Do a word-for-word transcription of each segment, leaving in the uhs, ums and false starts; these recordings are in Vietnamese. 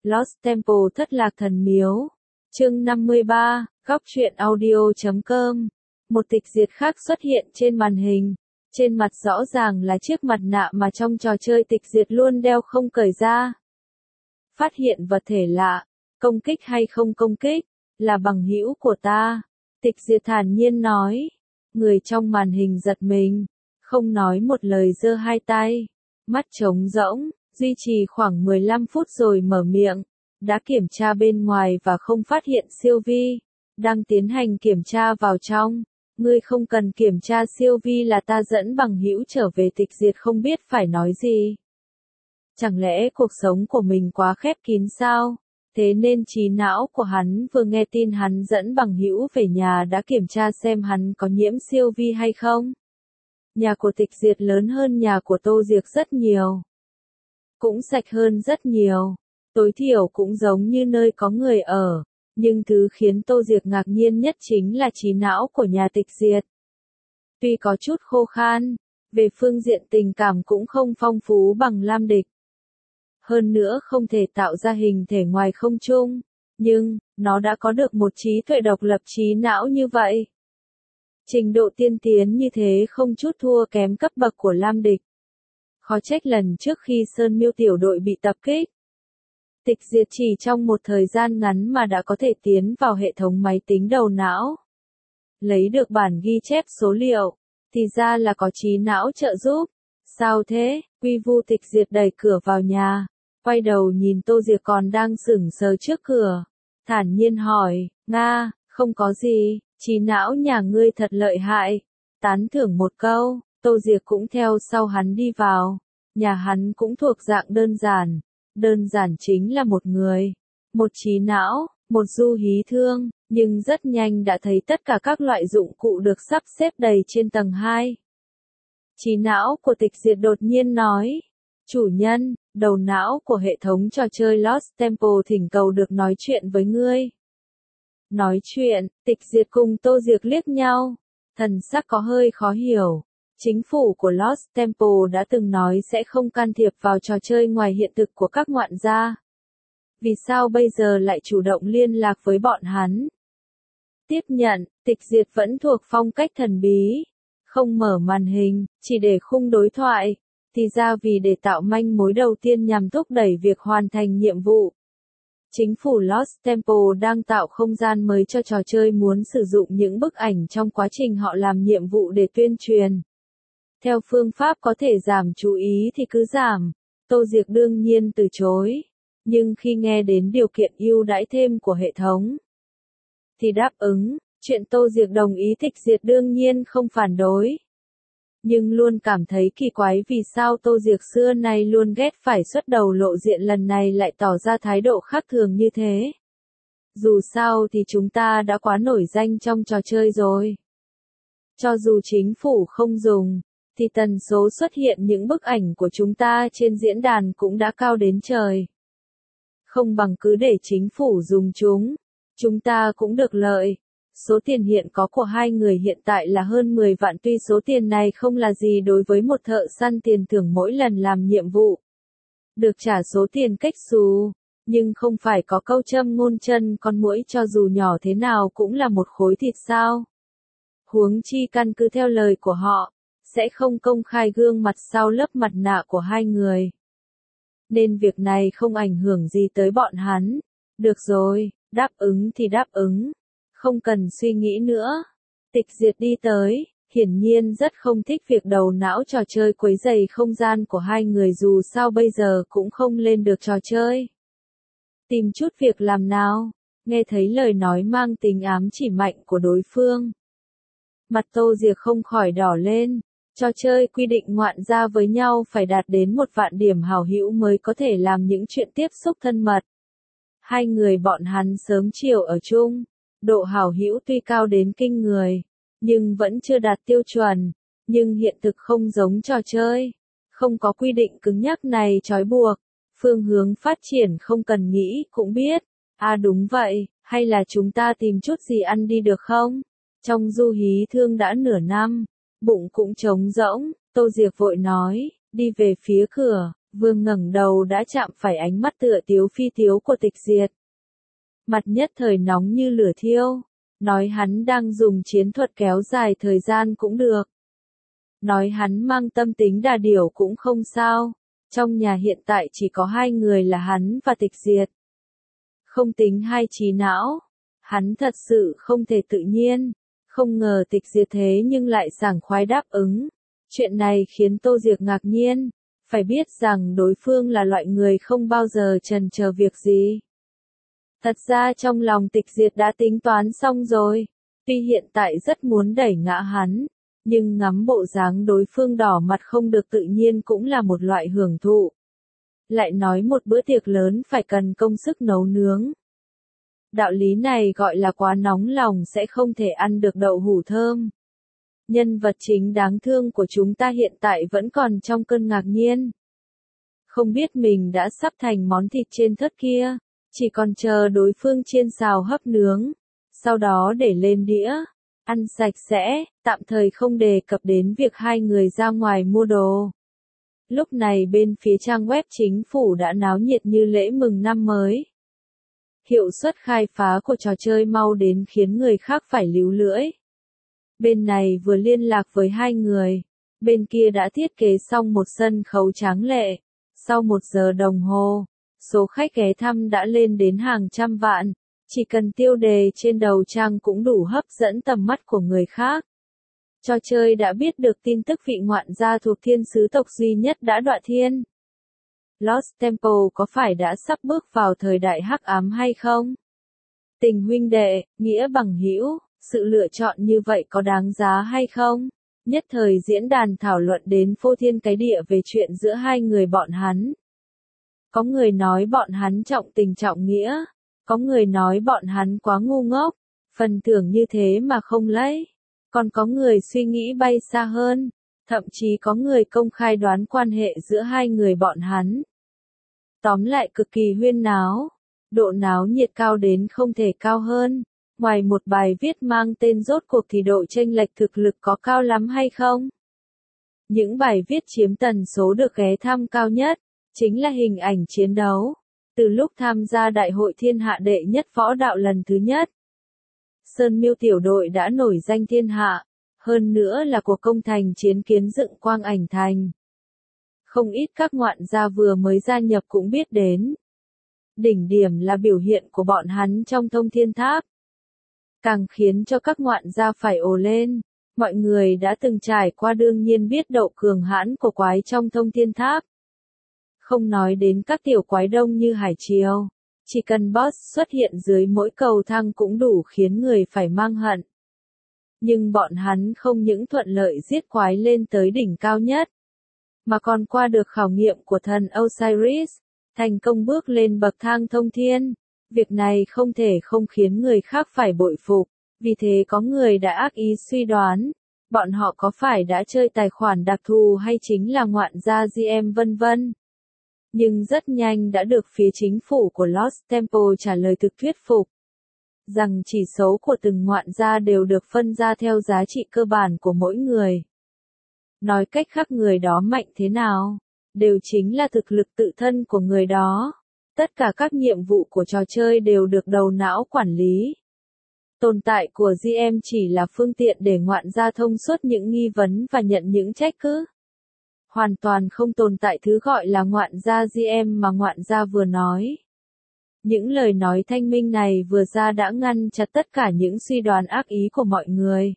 Lost Temple thất lạc thần miếu. Chương năm mươi ba, góc truyện audio chấm com. Một tịch diệt khác xuất hiện trên màn hình. Trên mặt rõ ràng là chiếc mặt nạ mà trong trò chơi tịch diệt luôn đeo không cởi ra. Phát hiện vật thể lạ, công kích hay không công kích, là bằng hữu của ta. Tịch diệt thản nhiên nói. Người trong màn hình giật mình, không nói một lời giơ hai tay, mắt trống rỗng, duy trì khoảng mười lăm phút rồi mở miệng. Đã kiểm tra bên ngoài và không phát hiện siêu vi, đang tiến hành kiểm tra vào trong. Ngươi không cần kiểm tra siêu vi là ta dẫn bằng hữu trở về tịch diệt không biết phải nói gì. Chẳng lẽ cuộc sống của mình quá khép kín sao? Thế nên trí não của hắn vừa nghe tin hắn dẫn bằng hữu về nhà đã kiểm tra xem hắn có nhiễm siêu vi hay không. Nhà của tịch diệt lớn hơn nhà của Tô Diệc rất nhiều. Cũng sạch hơn rất nhiều. Tối thiểu cũng giống như nơi có người ở. Nhưng thứ khiến Tô Diệc ngạc nhiên nhất chính là trí não của nhà tịch diệt. Tuy có chút khô khan, về phương diện tình cảm cũng không phong phú bằng Lam Địch. Hơn nữa không thể tạo ra hình thể ngoài không trung, nhưng, nó đã có được một trí tuệ độc lập trí não như vậy. Trình độ tiên tiến như thế không chút thua kém cấp bậc của Lam Địch. Khó trách lần trước khi Sơn Miêu tiểu đội bị tập kích. Tịch diệt chỉ trong một thời gian ngắn mà đã có thể tiến vào hệ thống máy tính đầu não. Lấy được bản ghi chép số liệu, thì ra là có trí não trợ giúp. Sao thế? Quy Vu tịch diệt đẩy cửa vào nhà, quay đầu nhìn Tô Diệc còn đang sững sờ trước cửa, thản nhiên hỏi, Nga, không có gì, trí não nhà ngươi thật lợi hại. Tán thưởng một câu, Tô Diệc cũng theo sau hắn đi vào. Nhà hắn cũng thuộc dạng đơn giản. Đơn giản chính là một người, một trí não, một du hí thương, nhưng rất nhanh đã thấy tất cả các loại dụng cụ được sắp xếp đầy trên tầng hai. Trí não của tịch diệt đột nhiên nói, chủ nhân, đầu não của hệ thống trò chơi Lost Temple thỉnh cầu được nói chuyện với ngươi. Nói chuyện, tịch diệt cùng Tô Diệc liếc nhau, thần sắc có hơi khó hiểu. Chính phủ của Lost Temple đã từng nói sẽ không can thiệp vào trò chơi ngoài hiện thực của các ngoạn gia. Vì sao bây giờ lại chủ động liên lạc với bọn hắn? Tiếp nhận, tịch diệt vẫn thuộc phong cách thần bí. Không mở màn hình, chỉ để khung đối thoại. Thì ra vì để tạo manh mối đầu tiên nhằm thúc đẩy việc hoàn thành nhiệm vụ. Chính phủ Lost Temple đang tạo không gian mới cho trò chơi muốn sử dụng những bức ảnh trong quá trình họ làm nhiệm vụ để tuyên truyền. Theo phương pháp có thể giảm chú ý thì cứ giảm. Tô Diệc đương nhiên từ chối. Nhưng khi nghe đến điều kiện ưu đãi thêm của hệ thống, thì đáp ứng. Chuyện Tô Diệc đồng ý tịch diệt đương nhiên không phản đối. Nhưng luôn cảm thấy kỳ quái vì sao Tô Diệc xưa nay luôn ghét phải xuất đầu lộ diện lần này lại tỏ ra thái độ khác thường như thế. Dù sao thì chúng ta đã quá nổi danh trong trò chơi rồi. Cho dù chính phủ không dùng, thì tần số xuất hiện những bức ảnh của chúng ta trên diễn đàn cũng đã cao đến trời. Không bằng cứ để chính phủ dùng chúng, chúng ta cũng được lợi. Số tiền hiện có của hai người hiện tại là hơn mười vạn, tuy số tiền này không là gì đối với một thợ săn tiền thưởng mỗi lần làm nhiệm vụ. Được trả số tiền cách xù, nhưng không phải có câu châm ngôn chân con muỗi cho dù nhỏ thế nào cũng là một khối thịt sao. Huống chi căn cứ theo lời của họ, sẽ không công khai gương mặt sau lớp mặt nạ của hai người. Nên việc này không ảnh hưởng gì tới bọn hắn. Được rồi, đáp ứng thì đáp ứng. Không cần suy nghĩ nữa. Tịch diệt đi tới, hiển nhiên rất không thích việc đầu não trò chơi quấy rầy không gian của hai người dù sao bây giờ cũng không lên được trò chơi. Tìm chút việc làm nào, nghe thấy lời nói mang tính ám chỉ mạnh của đối phương. Mặt Tô Diệc không khỏi đỏ lên. Trò chơi quy định ngoạn gia với nhau phải đạt đến một vạn điểm hảo hữu mới có thể làm những chuyện tiếp xúc thân mật. Hai người bọn hắn sớm chiều ở chung, độ hảo hữu tuy cao đến kinh người, nhưng vẫn chưa đạt tiêu chuẩn. Nhưng hiện thực không giống trò chơi, không có quy định cứng nhắc này trói buộc, phương hướng phát triển không cần nghĩ cũng biết. À đúng vậy, hay là chúng ta tìm chút gì ăn đi được không? Trong du hí thương đã nửa năm, bụng cũng trống rỗng, Tô Diệc vội nói, đi về phía cửa, Vừa ngẩng đầu đã chạm phải ánh mắt tựa tiếu phi tiếu của Tịch Diệt. Mặt nhất thời nóng như lửa thiêu. Nói hắn đang dùng chiến thuật kéo dài thời gian cũng được. Nói hắn mang tâm tính đà điểu cũng không sao. Trong nhà hiện tại chỉ có hai người là hắn và Tịch Diệt. Không tính hai trí não. Hắn thật sự không thể tự nhiên. Không ngờ Tịch Diệt thế nhưng lại sảng khoái đáp ứng. Chuyện này khiến Tô Diệc ngạc nhiên. Phải biết rằng đối phương là loại người không bao giờ chần chờ việc gì. Thật ra trong lòng Tịch Diệt đã tính toán xong rồi. Tuy hiện tại rất muốn đẩy ngã hắn. Nhưng ngắm bộ dáng đối phương đỏ mặt không được tự nhiên cũng là một loại hưởng thụ. Lại nói một bữa tiệc lớn phải cần công sức nấu nướng. Đạo lý này gọi là quá nóng lòng sẽ không thể ăn được đậu hũ thơm. Nhân vật chính đáng thương của chúng ta hiện tại vẫn còn trong cơn ngạc nhiên. Không biết mình đã sắp thành món thịt trên thớt kia, chỉ còn chờ đối phương chiên xào hấp nướng, sau đó để lên đĩa, ăn sạch sẽ, tạm thời không đề cập đến việc hai người ra ngoài mua đồ. Lúc này bên phía trang web chính phủ đã náo nhiệt như lễ mừng năm mới. Hiệu suất khai phá của trò chơi mau đến khiến người khác phải líu lưỡi. Bên này vừa liên lạc với hai người, bên kia đã thiết kế xong một sân khấu tráng lệ. Sau một giờ đồng hồ, số khách ghé thăm đã lên đến hàng trăm vạn, chỉ cần tiêu đề trên đầu trang cũng đủ hấp dẫn tầm mắt của người khác. Trò chơi đã biết được tin tức vị ngoạn gia thuộc thiên sứ tộc duy nhất đã đọa thiên. Lost Temple có phải đã sắp bước vào thời đại hắc ám hay không? Tình huynh đệ, nghĩa bằng hữu, sự lựa chọn như vậy có đáng giá hay không? Nhất thời diễn đàn thảo luận đến phô thiên cái địa về chuyện giữa hai người bọn hắn. Có người nói bọn hắn trọng tình trọng nghĩa, có người nói bọn hắn quá ngu ngốc, phần thưởng như thế mà không lấy. Còn có người suy nghĩ bay xa hơn, thậm chí có người công khai đoán quan hệ giữa hai người bọn hắn. Tóm lại cực kỳ huyên náo, độ náo nhiệt cao đến không thể cao hơn. Ngoài một bài viết mang tên rốt cuộc thì độ chênh lệch thực lực có cao lắm hay không? Những bài viết chiếm tần số được ghé thăm cao nhất, chính là hình ảnh chiến đấu. Từ lúc tham gia Đại hội Thiên Hạ đệ nhất võ đạo lần thứ nhất, Sơn Miêu tiểu đội đã nổi danh thiên hạ, hơn nữa là cuộc công thành chiến kiến dựng Quang Ảnh Thành. Không ít các ngoạn gia vừa mới gia nhập cũng biết đến. Đỉnh điểm là biểu hiện của bọn hắn trong Thông Thiên Tháp. Càng khiến cho các ngoạn gia phải ồ lên, mọi người đã từng trải qua đương nhiên biết độ cường hãn của quái trong Thông Thiên Tháp. Không nói đến các tiểu quái đông như Hải Triều, chỉ cần boss xuất hiện dưới mỗi cầu thang cũng đủ khiến người phải mang hận. Nhưng bọn hắn không những thuận lợi giết quái lên tới đỉnh cao nhất, mà còn qua được khảo nghiệm của thần Osiris, thành công bước lên bậc thang thông thiên. Việc này không thể không khiến người khác phải bội phục, vì thế có người đã ác ý suy đoán, bọn họ có phải đã chơi tài khoản đặc thù hay chính là ngoạn gia giê em vân vân. Nhưng rất nhanh đã được phía chính phủ của Lost Temple trả lời thực thuyết phục, rằng chỉ số của từng ngoạn gia đều được phân ra theo giá trị cơ bản của mỗi người. Nói cách khác người đó mạnh thế nào, đều chính là thực lực tự thân của người đó. Tất cả các nhiệm vụ của trò chơi đều được đầu não quản lý. Tồn tại của giê em chỉ là phương tiện để ngoạn gia thông suốt những nghi vấn và nhận những trách cứ. Hoàn toàn không tồn tại thứ gọi là ngoạn gia giê em mà ngoạn gia vừa nói. Những lời nói thanh minh này vừa ra đã ngăn chặn tất cả những suy đoán ác ý của mọi người.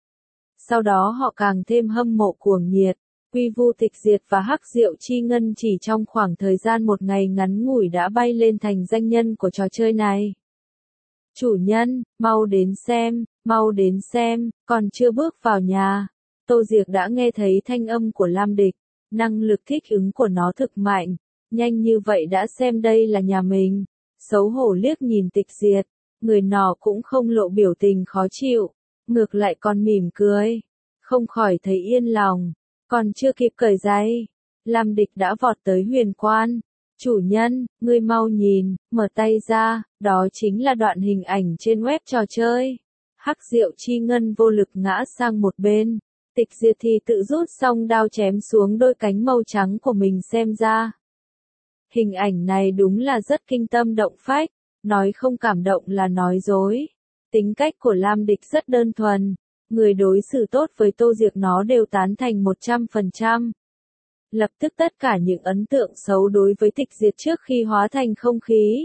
Sau đó họ càng thêm hâm mộ cuồng nhiệt. Quy Vu Tịch Diệt và Hắc Diệu Chi Ngân chỉ trong khoảng thời gian một ngày ngắn ngủi đã bay lên thành danh nhân của trò chơi này. Chủ nhân, mau đến xem, mau đến xem, còn chưa bước vào nhà. Tô Diệc đã nghe thấy thanh âm của Lam Địch, năng lực thích ứng của nó thực mạnh, nhanh như vậy đã xem đây là nhà mình. Xấu hổ liếc nhìn Tịch Diệt, người nọ cũng không lộ biểu tình khó chịu, ngược lại còn mỉm cười, không khỏi thấy yên lòng. Còn chưa kịp cởi giày, Lam Địch đã vọt tới huyền quan. Chủ nhân, ngươi mau nhìn, mở tay ra, đó chính là đoạn hình ảnh trên web trò chơi. Hắc Diệu Chi Ngân vô lực ngã sang một bên. Tịch Diệt thì tự rút xong đao chém xuống đôi cánh màu trắng của mình xem ra. Hình ảnh này đúng là rất kinh tâm động phách, nói không cảm động là nói dối. Tính cách của Lam Địch rất đơn thuần, người đối xử tốt với Tô Diệc nó đều tán thành một trăm phần trăm. Lập tức tất cả những ấn tượng xấu đối với Tịch Diệt trước khi hóa thành không khí.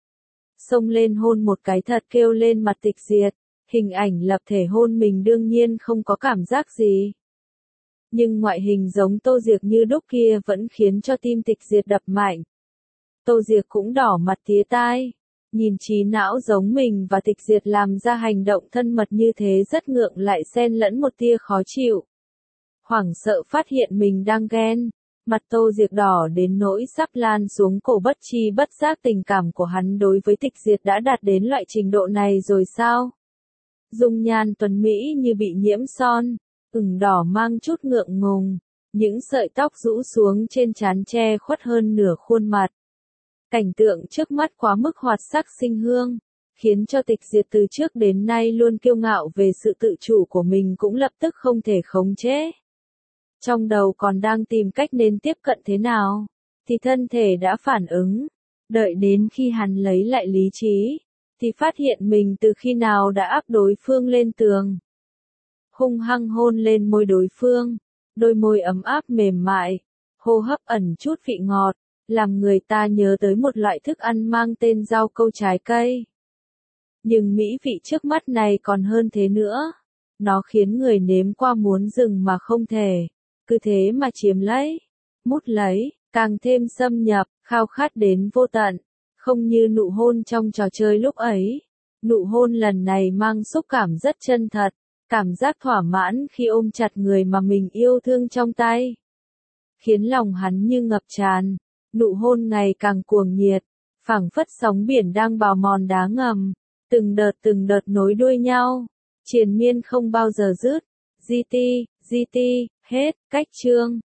Xông lên hôn một cái thật kêu lên mặt Tịch Diệt, hình ảnh lập thể hôn mình đương nhiên không có cảm giác gì. Nhưng ngoại hình giống Tô Diệc như đúc kia vẫn khiến cho tim Tịch Diệt đập mạnh. Tô Diệc cũng đỏ mặt tía tai, nhìn trí não giống mình và Tịch Diệt làm ra hành động thân mật như thế rất ngượng lại xen lẫn một tia khó chịu. Hoảng sợ phát hiện mình đang ghen, mặt Tô Diệc đỏ đến nỗi sắp lan xuống cổ, bất chi bất giác tình cảm của hắn đối với Tịch Diệt đã đạt đến loại trình độ này rồi sao? Dung nhan tuấn mỹ như bị nhiễm son, ửng đỏ mang chút ngượng ngùng, những sợi tóc rũ xuống trên trán che khuất hơn nửa khuôn mặt. Cảnh tượng trước mắt quá mức hoạt sắc sinh hương, khiến cho Tịch Diệt từ trước đến nay luôn kiêu ngạo về sự tự chủ của mình cũng lập tức không thể khống chế. Trong đầu còn đang tìm cách nên tiếp cận thế nào, thì thân thể đã phản ứng. Đợi đến khi hắn lấy lại lý trí, thì phát hiện mình từ khi nào đã áp đối phương lên tường. Hung hăng hôn lên môi đối phương, đôi môi ấm áp mềm mại, hô hấp ẩn chút vị ngọt, làm người ta nhớ tới một loại thức ăn mang tên rau câu trái cây. Nhưng mỹ vị trước mắt này còn hơn thế nữa. Nó khiến người nếm qua muốn dừng mà không thể, cứ thế mà chiếm lấy, mút lấy, càng thêm xâm nhập, khao khát đến vô tận. Không như nụ hôn trong trò chơi lúc ấy. Nụ hôn lần này mang xúc cảm rất chân thật, cảm giác thỏa mãn khi ôm chặt người mà mình yêu thương trong tay. Khiến lòng hắn như ngập tràn, nụ hôn ngày càng cuồng nhiệt, phảng phất sóng biển đang bào mòn đá ngầm, từng đợt từng đợt nối đuôi nhau, triền miên không bao giờ dứt. giê tê, giê tê, hết, cách chương.